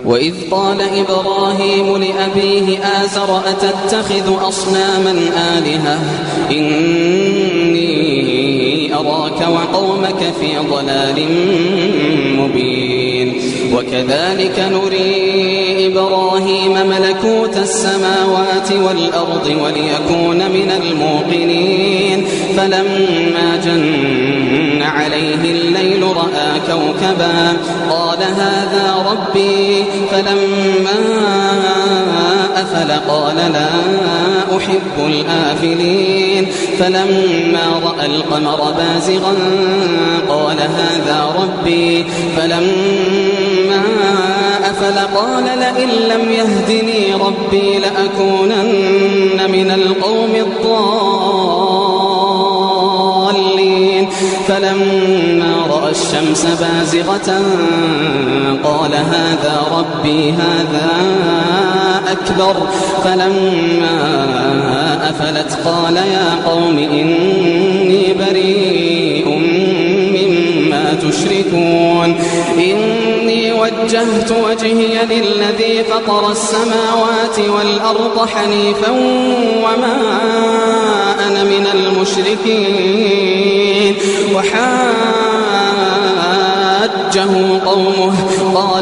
وإذ قال إبراهيم لأبيه آزر أتتخذ أصناما آلهة إني أراك وقومك في ضلال مبين وكذلك نري إبراهيم ملكوت السماوات والأرض وليكون من الموقنين فلما جن عليه الليل رأى كوكبا قال هذا ربي فلما أفل قال لا أحب الآفلين فلما رأى القمر بازغا قال هذا ربي فلما أفل قال لئن لم يهدني ربي لأكونن من القوم الضالين فلما رأى الشمس بازغة قال هذا ربي هذا أكبر فلما أفلت قال يا قوم إني بريء مما تشركون إني وجهت وجهي للذي فطر السماوات والأرض حنيفا وما أنا من المشركين وحاجه قومه قال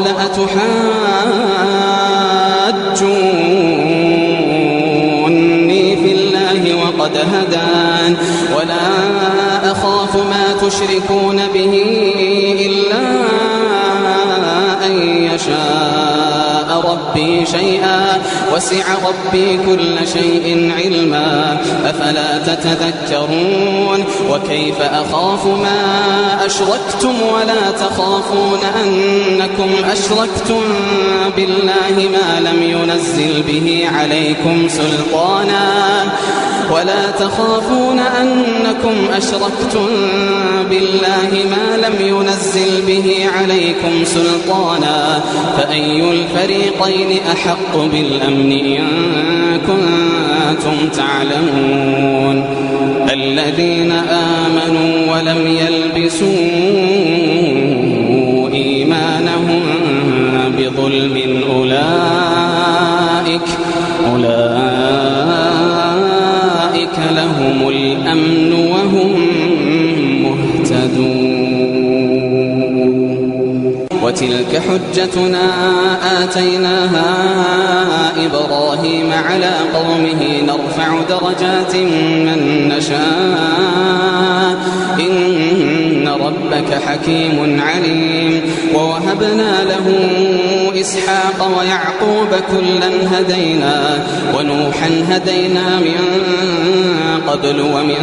أتحاجوني في الله وقد هدان ولا أخاف ما تشركون به إلا أن يشاء ربي شيئا وسع ربي كل شيء علما أفلا تتذكرون وكيف أخاف ما أشركتم ولا تخافون أنكم أشركتم بالله ما لم ينزل به عليكم سلطانا ولا تخافون أنكم أشركتم بالله ما لم ينزل به عليكم سلطانا فأي الفريقين أحق بالأمن إن كنتم تعلمون الذين آمنوا ولم يلبسوا إيمانهم بظلم أولئك لهم الأمن وهم مهتدون وتلك حجتنا آتيناها إبراهيم على قومه نرفع درجات من نشاء إن ربك حكيم عليم ووهبنا له إسحاق ويعقوب كلا هدينا ونوحا هدينا من قبل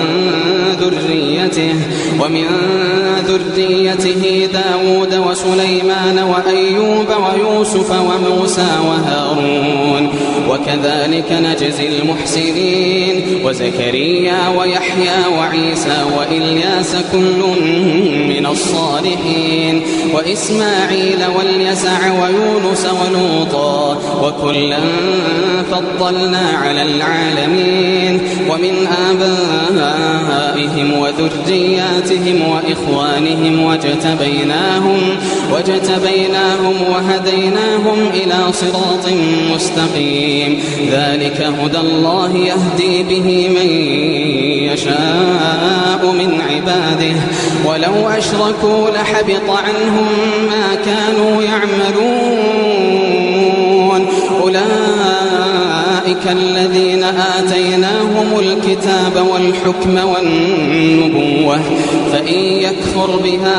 ومن ذريته داود وسليمان وأيوب ويوسف وموسى وهارون وكذلك نجزي المحسنين وزكريا ويحيى وعيسى وإلياس كل من الصالحين وإسماعيل واليسع ويونس ولوطا وكلا فضلنا على العالمين ومن آبائهم وذرياتهم وإخوانهم واجتبيناهم وهديناهم إلى صراط مستقيم ذلك هدى الله يهدي به من يشاء من عباده ولو أشركوا لحبط عنهم ما كانوا يعملون أولئك الذين آتيناهم الكتاب والحكم والنبوة فإن يكفر بها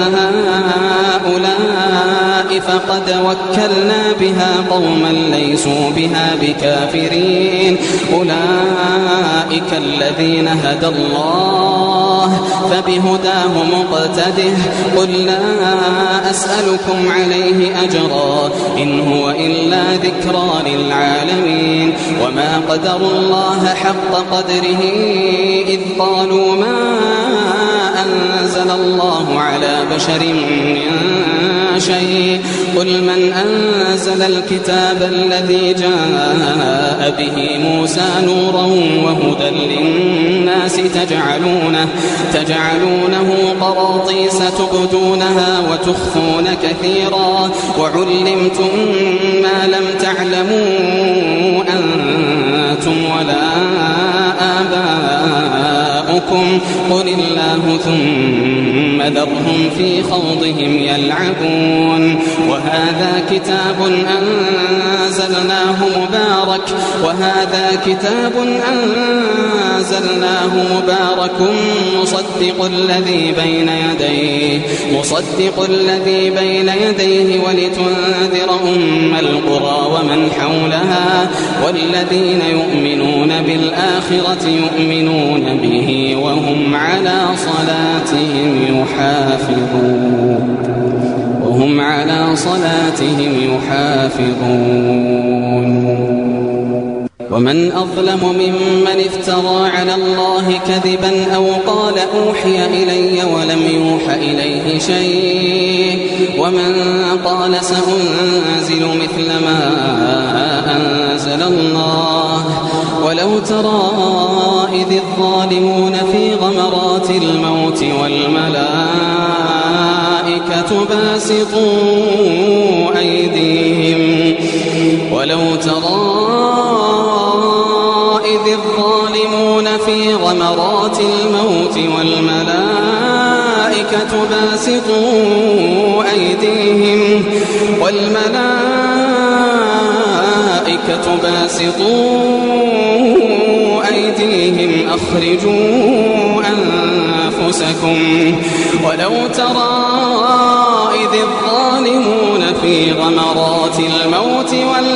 هؤلاء فقد وكلنا بها قوما ليسوا بها بكافرين أولئك الذين هدى الله فبهداه مقتده قل لا أسألكم عليه أجرا إن هو إلا ذكرى للعالمين وما قدروا الله حق قدره إذ قالوا ما أنزل الله على بشر من شيء قل من أنزل الكتاب الذي جاء به موسى نورا وهدى للناس تجعلونه قراطيس تبدونها وتخفون كثيرا وعلمتم ما لم تعلموا أنتم ولا آباؤكم قل الله ثم ذرهم في خوضهم يلعبون وهذا كتاب أنزلناه مبارك مصدق الذي بين يديه ولتنذر القرى ومن حولها والذين يؤمنون بالآخرة يؤمنون به وهم على صلاتهم يحافظون ومن أظلم ممن افترى على الله كذبا أو قال أوحي إلي ولم يوح إليه شيء ومن قال سأنزل مثل ما أنزل الله ولو ترى إذ الظالمون في غمرات الموت والملائكة باسطوا أيديهم أخرجوا أنفسكم ولو ترى إذ الظالمون في غمرات الموت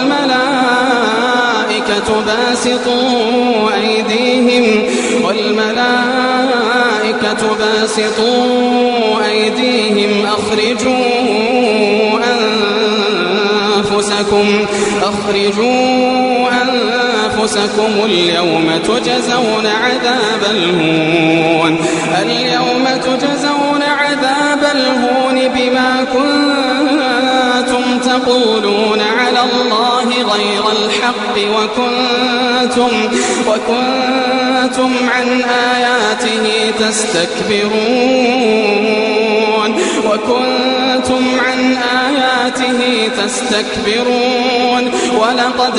والملائكة باسطوا أيديهم أخرجوا أنفسكم اليوم تجزون عذاب الهون بما كنتم تقولون على الله غير الحق وكنتم عن آياته تستكبرون ولقد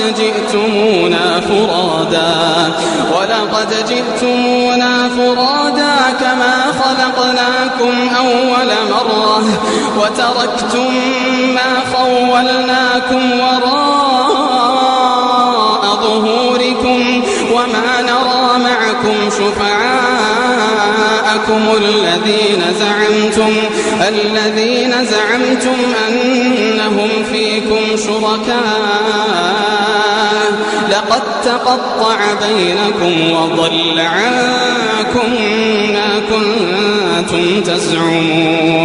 جئتمونا فرادا كما خلقناكم أول مرة وتركتم ما خولناكم وراء ظهوركم وما نرى معكم شفعاءكم الذين زعمتم أنهم فيكم شركاء لقد تقطع بينكم وضل عنكم ما كنتم تزعمون